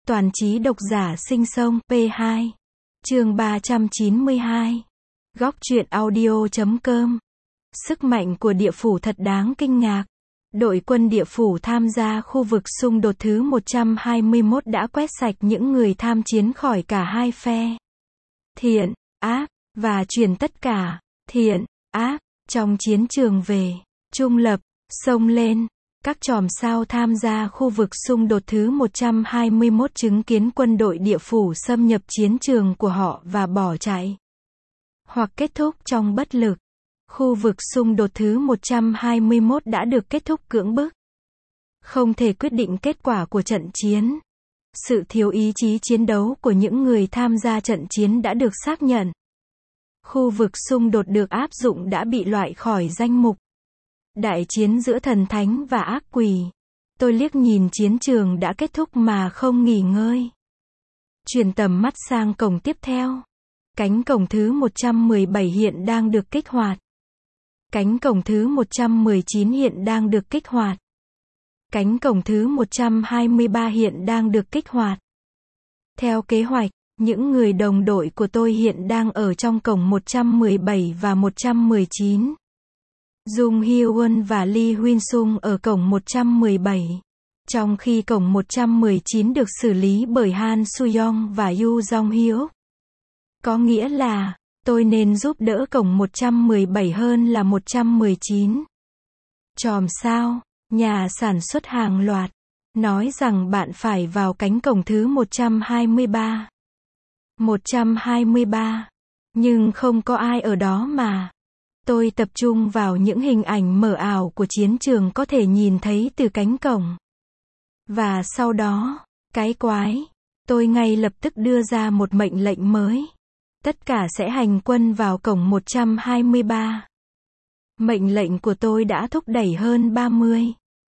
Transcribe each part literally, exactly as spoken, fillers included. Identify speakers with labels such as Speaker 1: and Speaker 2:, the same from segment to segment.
Speaker 1: Toàn trí độc giả sinh sông P hai. Chương ba trăm chín mươi hai. Góc truyện audio chấm com. Sức mạnh của địa phủ thật đáng kinh ngạc. Đội quân địa phủ tham gia khu vực xung đột thứ một trăm hai mươi mốt đã quét sạch những người tham chiến khỏi cả hai phe. Thiện, ác, và chuyển tất cả, thiện, ác, trong chiến trường về, trung lập, xông lên. Các chòm sao tham gia khu vực xung đột thứ một trăm hai mươi mốt chứng kiến quân đội địa phủ xâm nhập chiến trường của họ và bỏ chạy. Hoặc kết thúc trong bất lực. Khu vực xung đột thứ một trăm hai mươi mốt đã được kết thúc cưỡng bức. Không thể quyết định kết quả của trận chiến. Sự thiếu ý chí chiến đấu của những người tham gia trận chiến đã được xác nhận. Khu vực xung đột được áp dụng đã bị loại khỏi danh mục. Đại chiến giữa thần thánh và ác quỷ. Tôi liếc nhìn chiến trường đã kết thúc mà không nghỉ ngơi. Chuyển tầm mắt sang cổng tiếp theo. Cánh cổng thứ một trăm mười bảy hiện đang được kích hoạt. Cánh cổng thứ một trăm mười chín hiện đang được kích hoạt. Cánh cổng thứ một trăm hai mươi ba hiện đang được kích hoạt. Theo kế hoạch, những người đồng đội của tôi hiện đang ở trong cổng một trăm mười bảy và một trăm mười chín. Jung Hyo-won và Lee Huynh-sung ở cổng một trăm mười bảy. Trong khi cổng một trăm mười chín được xử lý bởi Han Soo-young và Yoo Jong-hyuk. Có nghĩa là, tôi nên giúp đỡ cổng một trăm mười bảy hơn là một trăm mười chín. Chòm sao, nhà sản xuất hàng loạt, nói rằng bạn phải vào cánh cổng thứ một trăm hai mươi ba. một trăm hai mươi ba. Nhưng không có ai ở đó mà. Tôi tập trung vào những hình ảnh mờ ảo của chiến trường có thể nhìn thấy từ cánh cổng. Và sau đó, cái quái, tôi ngay lập tức đưa ra một mệnh lệnh mới. Tất cả sẽ hành quân vào cổng một trăm hai mươi ba. Mệnh lệnh của tôi đã thúc đẩy hơn ba mươi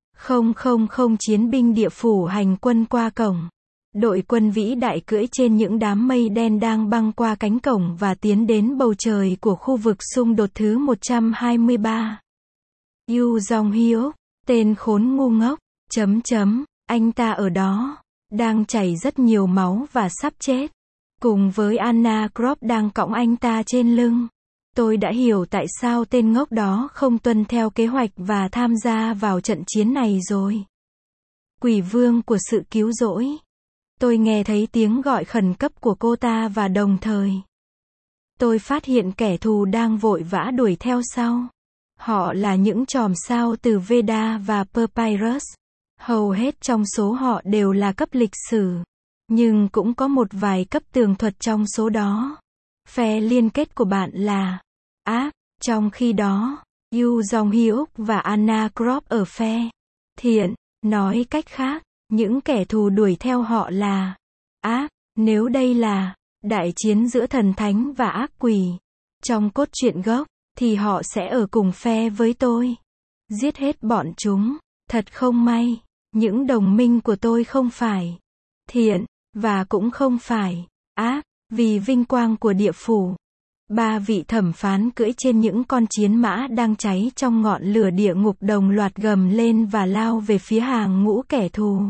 Speaker 1: nghìn chiến binh địa phủ hành quân qua cổng. Đội quân vĩ đại cưỡi trên những đám mây đen đang băng qua cánh cổng và tiến đến bầu trời của khu vực xung đột thứ một trăm hai mươi ba. Yoo Jong-hyuk, tên khốn ngu ngốc, chấm chấm, anh ta ở đó, đang chảy rất nhiều máu và sắp chết. Cùng với Anna Krop đang cõng anh ta trên lưng. Tôi đã hiểu tại sao tên ngốc đó không tuân theo kế hoạch và tham gia vào trận chiến này rồi. Quỷ vương của sự cứu rỗi. Tôi nghe thấy tiếng gọi khẩn cấp của cô ta và đồng thời tôi phát hiện kẻ thù đang vội vã đuổi theo sau. Họ là những chòm sao từ Veda và Papyrus. Hầu hết trong số họ đều là cấp lịch sử. Nhưng cũng có một vài cấp tường thuật trong số đó. Phe liên kết của bạn là ác, trong khi đó, Yoo Jong-hyuk và Anna Krop ở phe thiện. Nói cách khác, những kẻ thù đuổi theo họ là ác. Nếu đây là đại chiến giữa thần thánh và ác quỷ, trong cốt truyện gốc, thì họ sẽ ở cùng phe với tôi. Giết hết bọn chúng. Thật không may, những đồng minh của tôi không phải thiện, và cũng không phải ác, vì vinh quang của địa phủ. Ba vị thẩm phán cưỡi trên những con chiến mã đang cháy trong ngọn lửa địa ngục đồng loạt gầm lên và lao về phía hàng ngũ kẻ thù.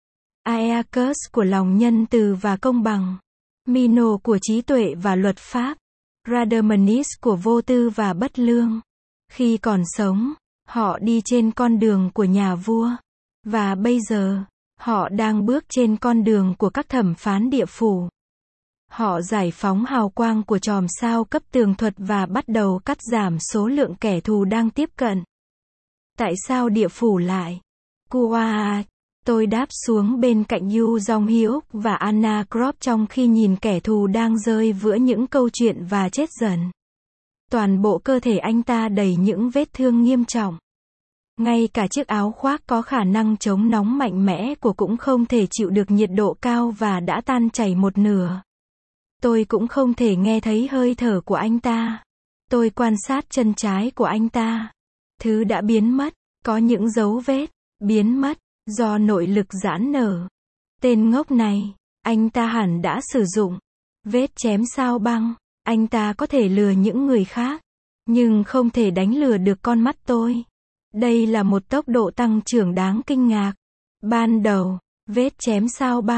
Speaker 1: Aeacus của lòng nhân từ và công bằng. Mino của trí tuệ và luật pháp. Radamantis của vô tư và bất lương. Khi còn sống, họ đi trên con đường của nhà vua. Và bây giờ, họ đang bước trên con đường của các thẩm phán địa phủ. Họ giải phóng hào quang của chòm sao cấp tường thuật và bắt đầu cắt giảm số lượng kẻ thù đang tiếp cận. Tại sao địa phủ lại? Kua, tôi đáp xuống bên cạnh Yoo Jong-hyuk và Anna Krop trong khi nhìn kẻ thù đang rơi vữa những câu chuyện và chết dần. Toàn bộ cơ thể anh ta đầy những vết thương nghiêm trọng. Ngay cả chiếc áo khoác có khả năng chống nóng mạnh mẽ của cũng không thể chịu được nhiệt độ cao và đã tan chảy một nửa. Tôi cũng không thể nghe thấy hơi thở của anh ta. Tôi quan sát chân trái của anh ta. Thứ đã biến mất, có những dấu vết, biến mất, do nội lực giãn nở. Tên ngốc này, anh ta hẳn đã sử dụng vết chém sao băng. Anh ta có thể lừa những người khác, nhưng không thể đánh lừa được con mắt tôi. Đây là một tốc độ tăng trưởng đáng kinh ngạc. Ban đầu, vết chém sao băng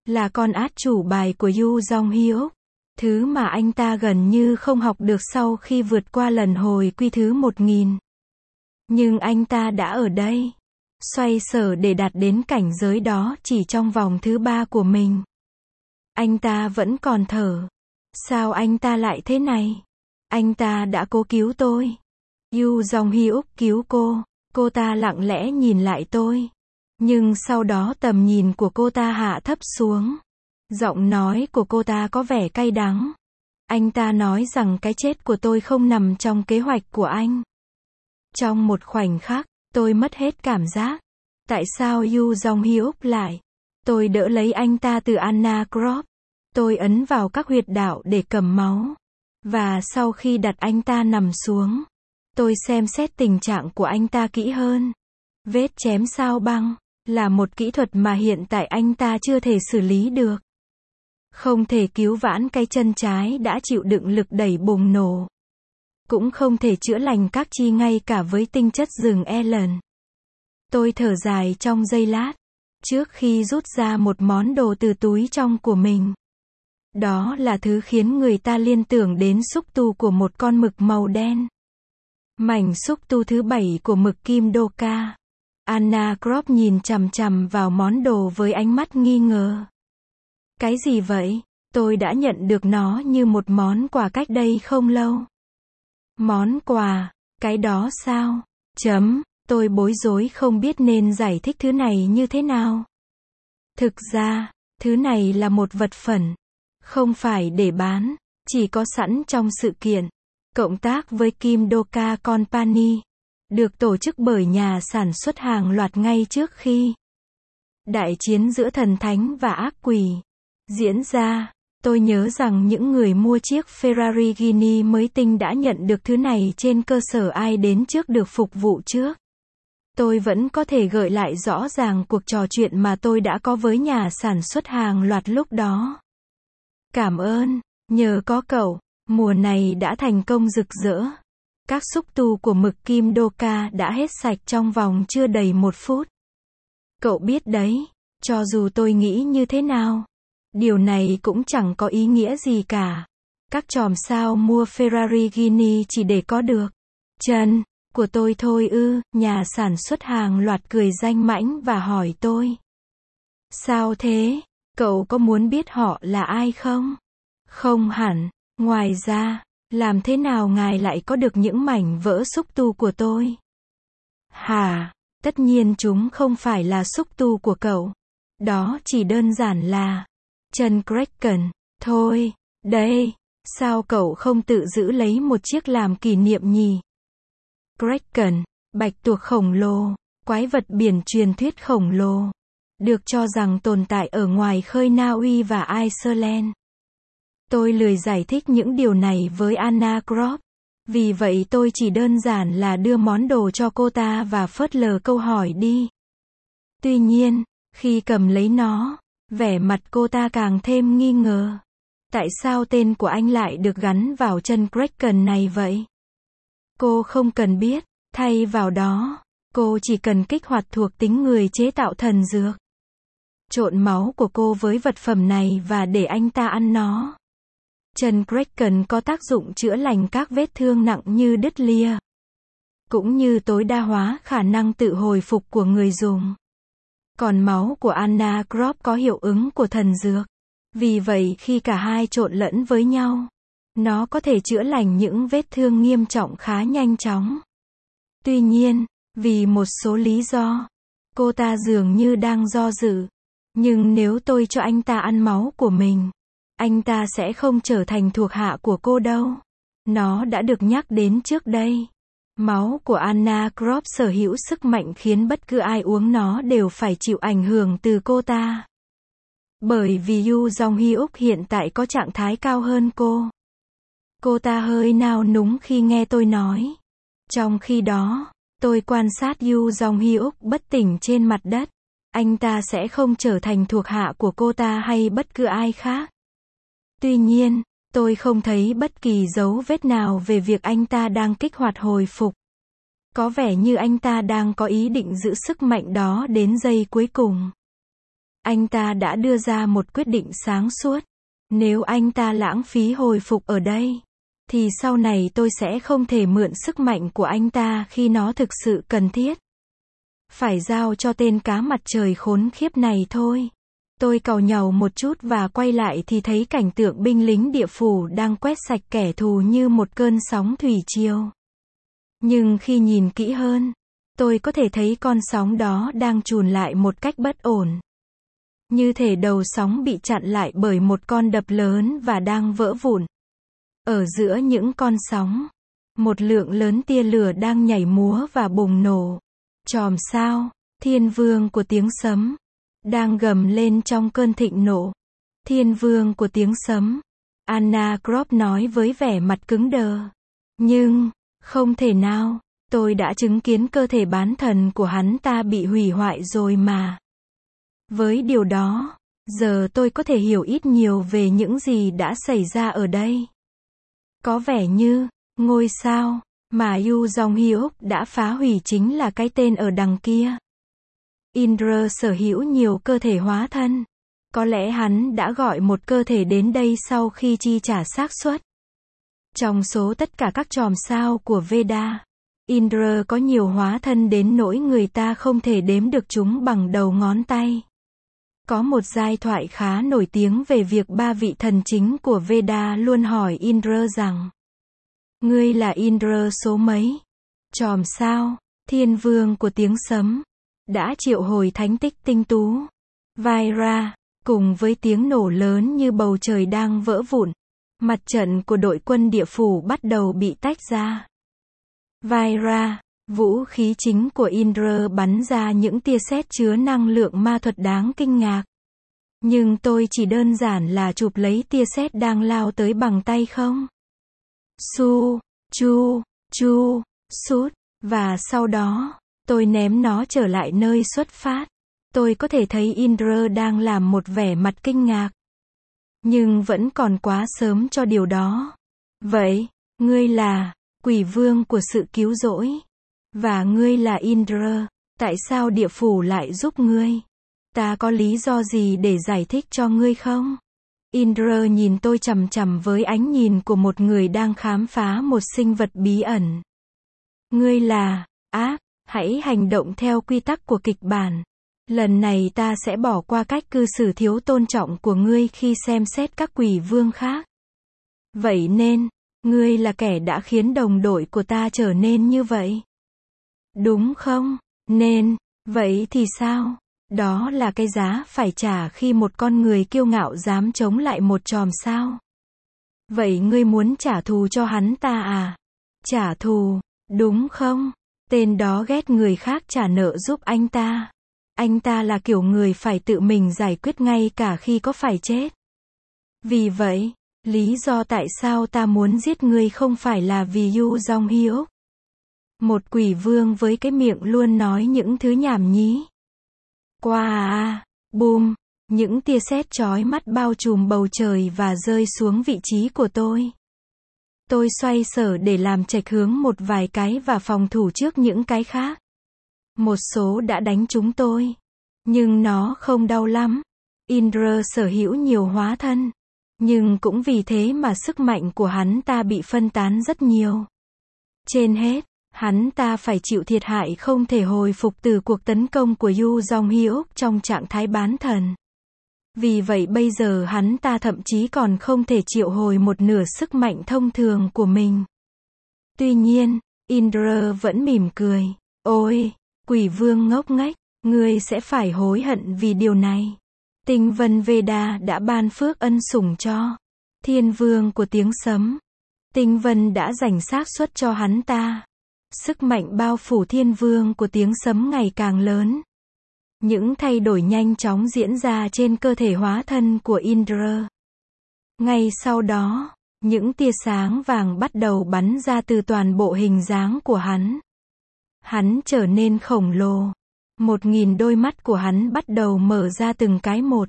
Speaker 1: là con át chủ bài của Yoo Jong Hyuk. Thứ mà anh ta gần như không học được sau khi vượt qua lần hồi quy thứ một nghìn. Nhưng anh ta đã ở đây, xoay sở để đạt đến cảnh giới đó chỉ trong vòng thứ ba của mình. Anh ta vẫn còn thở. Sao anh ta lại thế này? Anh ta đã cố cứu tôi. Yoo Jong Hyuk cứu cô. Cô ta lặng lẽ nhìn lại tôi. Nhưng sau đó tầm nhìn của cô ta hạ thấp xuống. Giọng nói của cô ta có vẻ cay đắng. Anh ta nói rằng cái chết của tôi không nằm trong kế hoạch của anh. Trong một khoảnh khắc, tôi mất hết cảm giác. Tại sao Yoo Jong Hyuk lại? Tôi đỡ lấy anh ta từ Anna Krop. Tôi ấn vào các huyệt đạo để cầm máu. Và sau khi đặt anh ta nằm xuống, tôi xem xét tình trạng của anh ta kỹ hơn. Vết chém sao băng là một kỹ thuật mà hiện tại anh ta chưa thể xử lý được. Không thể cứu vãn cái chân trái đã chịu đựng lực đẩy bùng nổ. Cũng không thể chữa lành các chi ngay cả với tinh chất rừng Ellen. Tôi thở dài trong giây lát, trước khi rút ra một món đồ từ túi trong của mình. Đó là thứ khiến người ta liên tưởng đến xúc tu của một con mực màu đen. Mảnh xúc tu thứ bảy của mực Kim Doka. Anna Krop nhìn chằm chằm vào món đồ với ánh mắt nghi ngờ. Cái gì vậy? Tôi đã nhận được nó như một món quà cách đây không lâu. Món quà? Cái đó sao? Chấm. Tôi bối rối không biết nên giải thích thứ này như thế nào. Thực ra, thứ này là một vật phẩm. Không phải để bán. Chỉ có sẵn trong sự kiện. Cộng tác với Kim Doka Company. Được tổ chức bởi nhà sản xuất hàng loạt ngay trước khi đại chiến giữa thần thánh và ác quỷ diễn ra. Tôi nhớ rằng những người mua chiếc Ferrari Gini mới tinh đã nhận được thứ này trên cơ sở ai đến trước được phục vụ trước. Tôi vẫn có thể gợi lại rõ ràng cuộc trò chuyện mà tôi đã có với nhà sản xuất hàng loạt lúc đó. Cảm ơn, nhờ có cậu, mùa này đã thành công rực rỡ. Các xúc tu của mực Kim Doka đã hết sạch trong vòng chưa đầy một phút. Cậu biết đấy, cho dù tôi nghĩ như thế nào, điều này cũng chẳng có ý nghĩa gì cả. Các chòm sao mua Ferrari Gini chỉ để có được chân của tôi thôi ư? Nhà sản xuất hàng loạt cười danh mãnh và hỏi tôi. Sao thế? Cậu có muốn biết họ là ai không? Không hẳn. Ngoài ra, làm thế nào ngài lại có được những mảnh vỡ xúc tu của tôi? Hả? Tất nhiên chúng không phải là xúc tu của cậu. Đó chỉ đơn giản là chân Kraken thôi. Đây, sao cậu không tự giữ lấy một chiếc làm kỷ niệm nhỉ? Kraken, bạch tuộc khổng lồ, quái vật biển truyền thuyết khổng lồ, được cho rằng tồn tại ở ngoài khơi Na Uy và Iceland. Tôi lười giải thích những điều này với Anna Krop. Vì vậy tôi chỉ đơn giản là đưa món đồ cho cô ta và phớt lờ câu hỏi đi. Tuy nhiên, khi cầm lấy nó, vẻ mặt cô ta càng thêm nghi ngờ. Tại sao tên của anh lại được gắn vào chân Kraken này vậy? Cô không cần biết, thay vào đó, cô chỉ cần kích hoạt thuộc tính người chế tạo thần dược. Trộn máu của cô với vật phẩm này và để anh ta ăn nó. Chân Kraken có tác dụng chữa lành các vết thương nặng như đứt lìa, cũng như tối đa hóa khả năng tự hồi phục của người dùng. Còn máu của Anna Krop có hiệu ứng của thần dược. Vì vậy khi cả hai trộn lẫn với nhau, nó có thể chữa lành những vết thương nghiêm trọng khá nhanh chóng. Tuy nhiên, vì một số lý do, cô ta dường như đang do dự. Nhưng nếu tôi cho anh ta ăn máu của mình, anh ta sẽ không trở thành thuộc hạ của cô đâu. Nó đã được nhắc đến trước đây. Máu của Anna Krop sở hữu sức mạnh khiến bất cứ ai uống nó đều phải chịu ảnh hưởng từ cô ta. Bởi vì Yoo Jong Hyuk hiện tại có trạng thái cao hơn cô. Cô ta hơi nao núng khi nghe tôi nói. Trong khi đó, tôi quan sát Yoo Jong Hyuk bất tỉnh trên mặt đất. Anh ta sẽ không trở thành thuộc hạ của cô ta hay bất cứ ai khác. Tuy nhiên, tôi không thấy bất kỳ dấu vết nào về việc anh ta đang kích hoạt hồi phục. Có vẻ như anh ta đang có ý định giữ sức mạnh đó đến giây cuối cùng. Anh ta đã đưa ra một quyết định sáng suốt. Nếu anh ta lãng phí hồi phục ở đây, thì sau này tôi sẽ không thể mượn sức mạnh của anh ta khi nó thực sự cần thiết. Phải giao cho tên cá mặt trời khốn khiếp này thôi. Tôi càu nhàu một chút và quay lại thì thấy cảnh tượng binh lính địa phủ đang quét sạch kẻ thù như một cơn sóng thủy triều. Nhưng khi nhìn kỹ hơn, tôi có thể thấy con sóng đó đang trùn lại một cách bất ổn. Như thể đầu sóng bị chặn lại bởi một con đập lớn và đang vỡ vụn. Ở giữa những con sóng, một lượng lớn tia lửa đang nhảy múa và bùng nổ. Chòm sao, thiên vương của tiếng sấm, đang gầm lên trong cơn thịnh nộ. Thiên vương của tiếng sấm, Anna Croft nói với vẻ mặt cứng đờ. Nhưng, không thể nào, tôi đã chứng kiến cơ thể bán thần của hắn ta bị hủy hoại rồi mà. Với điều đó, giờ tôi có thể hiểu ít nhiều về những gì đã xảy ra ở đây. Có vẻ như, ngôi sao mà Yu Jong-hyuk đã phá hủy chính là cái tên ở đằng kia. Indra sở hữu nhiều cơ thể hóa thân. Có lẽ hắn đã gọi một cơ thể đến đây sau khi chi trả xác suất. Trong số tất cả các chòm sao của Veda, Indra có nhiều hóa thân đến nỗi người ta không thể đếm được chúng bằng đầu ngón tay. Có một giai thoại khá nổi tiếng về việc ba vị thần chính của Veda luôn hỏi Indra rằng: ngươi là Indra số mấy? Chòm sao, thiên vương của tiếng sấm, đã triệu hồi thánh tích tinh tú, Vaira, cùng với tiếng nổ lớn như bầu trời đang vỡ vụn. Mặt trận của đội quân địa phủ bắt đầu bị tách ra. Vaira, vũ khí chính của Indra, bắn ra những tia sét chứa năng lượng ma thuật đáng kinh ngạc. Nhưng tôi chỉ đơn giản là chụp lấy tia sét đang lao tới bằng tay không? Su, chu, chu, sút, và sau đó, tôi ném nó trở lại nơi xuất phát. Tôi có thể thấy Indra đang làm một vẻ mặt kinh ngạc. Nhưng vẫn còn quá sớm cho điều đó. Vậy, ngươi là quỷ vương của sự cứu rỗi. Và ngươi là Indra, tại sao địa phủ lại giúp ngươi? Ta có lý do gì để giải thích cho ngươi không? Indra nhìn tôi chằm chằm với ánh nhìn của một người đang khám phá một sinh vật bí ẩn. Ngươi là ác, hãy hành động theo quy tắc của kịch bản. Lần này ta sẽ bỏ qua cách cư xử thiếu tôn trọng của ngươi khi xem xét các quỷ vương khác. Vậy nên, ngươi là kẻ đã khiến đồng đội của ta trở nên như vậy. Đúng không? Nên, vậy thì sao? Đó là cái giá phải trả khi một con người kiêu ngạo dám chống lại một chòm sao. Vậy ngươi muốn trả thù cho hắn ta à? Trả thù, đúng không? Tên đó ghét người khác trả nợ giúp anh ta. Anh ta là kiểu người phải tự mình giải quyết ngay cả khi có phải chết. Vì vậy, lý do tại sao ta muốn giết ngươi không phải là vì Yu Jong-hyuk. Một quỷ vương với cái miệng luôn nói những thứ nhảm nhí. Qua à, boom, những tia sét chói mắt bao trùm bầu trời và rơi xuống vị trí của tôi. Tôi xoay sở để làm chệch hướng một vài cái và phòng thủ trước những cái khác. Một số đã đánh trúng tôi. Nhưng nó không đau lắm. Indra sở hữu nhiều hóa thân. Nhưng cũng vì thế mà sức mạnh của hắn ta bị phân tán rất nhiều. Trên hết, hắn ta phải chịu thiệt hại không thể hồi phục từ cuộc tấn công của Yu Jong-hyuk trong trạng thái bán thần. Vì vậy bây giờ hắn ta thậm chí còn không thể triệu hồi một nửa sức mạnh thông thường của mình. Tuy nhiên, Indra vẫn mỉm cười. Ôi, quỷ vương ngốc nghếch, ngươi sẽ phải hối hận vì điều này. Tinh vân Veda đã ban phước ân sủng cho thiên vương của tiếng sấm. Tinh vân đã dành xác suất cho hắn ta. Sức mạnh bao phủ thiên vương của tiếng sấm ngày càng lớn. Những thay đổi nhanh chóng diễn ra trên cơ thể hóa thân của Indra. Ngay sau đó, những tia sáng vàng bắt đầu bắn ra từ toàn bộ hình dáng của hắn. Hắn trở nên khổng lồ. Một nghìn đôi mắt của hắn bắt đầu mở ra từng cái một.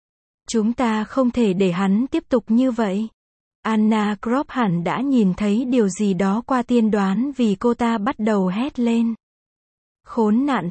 Speaker 1: Chúng ta không thể để hắn tiếp tục như vậy. Anna Croft hẳn đã nhìn thấy điều gì đó qua tiên đoán vì cô ta bắt đầu hét lên. Khốn nạn thật,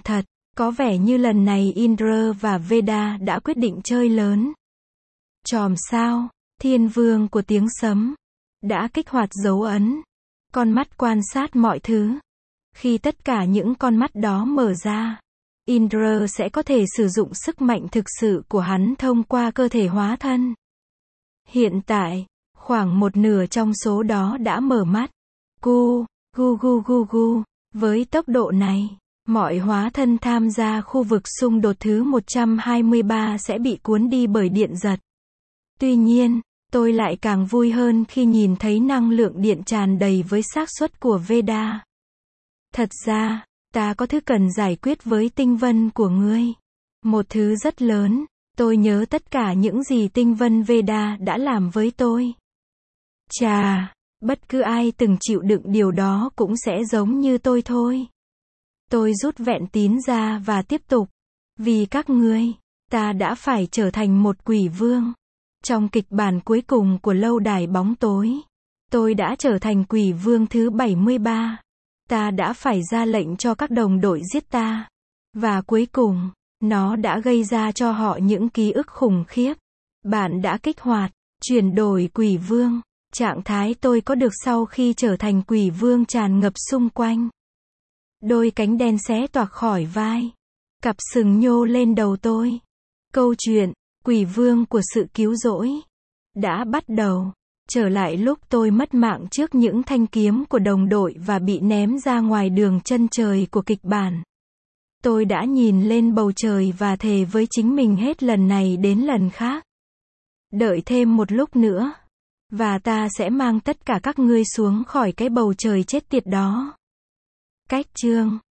Speaker 1: Có vẻ như lần này Indra và Veda đã quyết định chơi lớn. Chòm sao, thiên vương của tiếng sấm, đã kích hoạt dấu ấn. Con mắt quan sát mọi thứ. Khi tất cả những con mắt đó mở ra, Indra sẽ có thể sử dụng sức mạnh thực sự của hắn thông qua cơ thể hóa thân. Hiện tại, khoảng một nửa trong số đó đã mở mắt. Gu, gu gu gu gu. Với tốc độ này, mọi hóa thân tham gia khu vực xung đột thứ một trăm hai mươi ba sẽ bị cuốn đi bởi điện giật. Tuy nhiên, tôi lại càng vui hơn khi nhìn thấy năng lượng điện tràn đầy với xác suất của Veda. Thật ra, ta có thứ cần giải quyết với tinh vân của ngươi. Một thứ rất lớn. Tôi nhớ tất cả những gì tinh vân Veda đã làm với tôi. Chà, bất cứ ai từng chịu đựng điều đó cũng sẽ giống như tôi thôi. Tôi rút vẹn tín ra và tiếp tục. Vì các ngươi, ta đã phải trở thành một quỷ vương. Trong kịch bản cuối cùng của lâu đài bóng tối, tôi đã trở thành quỷ vương thứ bảy mươi ba. Ta đã phải ra lệnh cho các đồng đội giết ta. Và cuối cùng, nó đã gây ra cho họ những ký ức khủng khiếp. Bạn đã kích hoạt, chuyển đổi quỷ vương. Trạng thái tôi có được sau khi trở thành quỷ vương tràn ngập xung quanh. Đôi cánh đen xé toạc khỏi vai. Cặp sừng nhô lên đầu tôi. Câu chuyện, quỷ vương của sự cứu rỗi, đã bắt đầu. Trở lại lúc tôi mất mạng trước những thanh kiếm của đồng đội và bị ném ra ngoài đường chân trời của kịch bản. Tôi đã nhìn lên bầu trời và thề với chính mình hết lần này đến lần khác. Đợi thêm một lúc nữa. Và ta sẽ mang tất cả các ngươi xuống khỏi cái bầu trời chết tiệt đó. Cách chương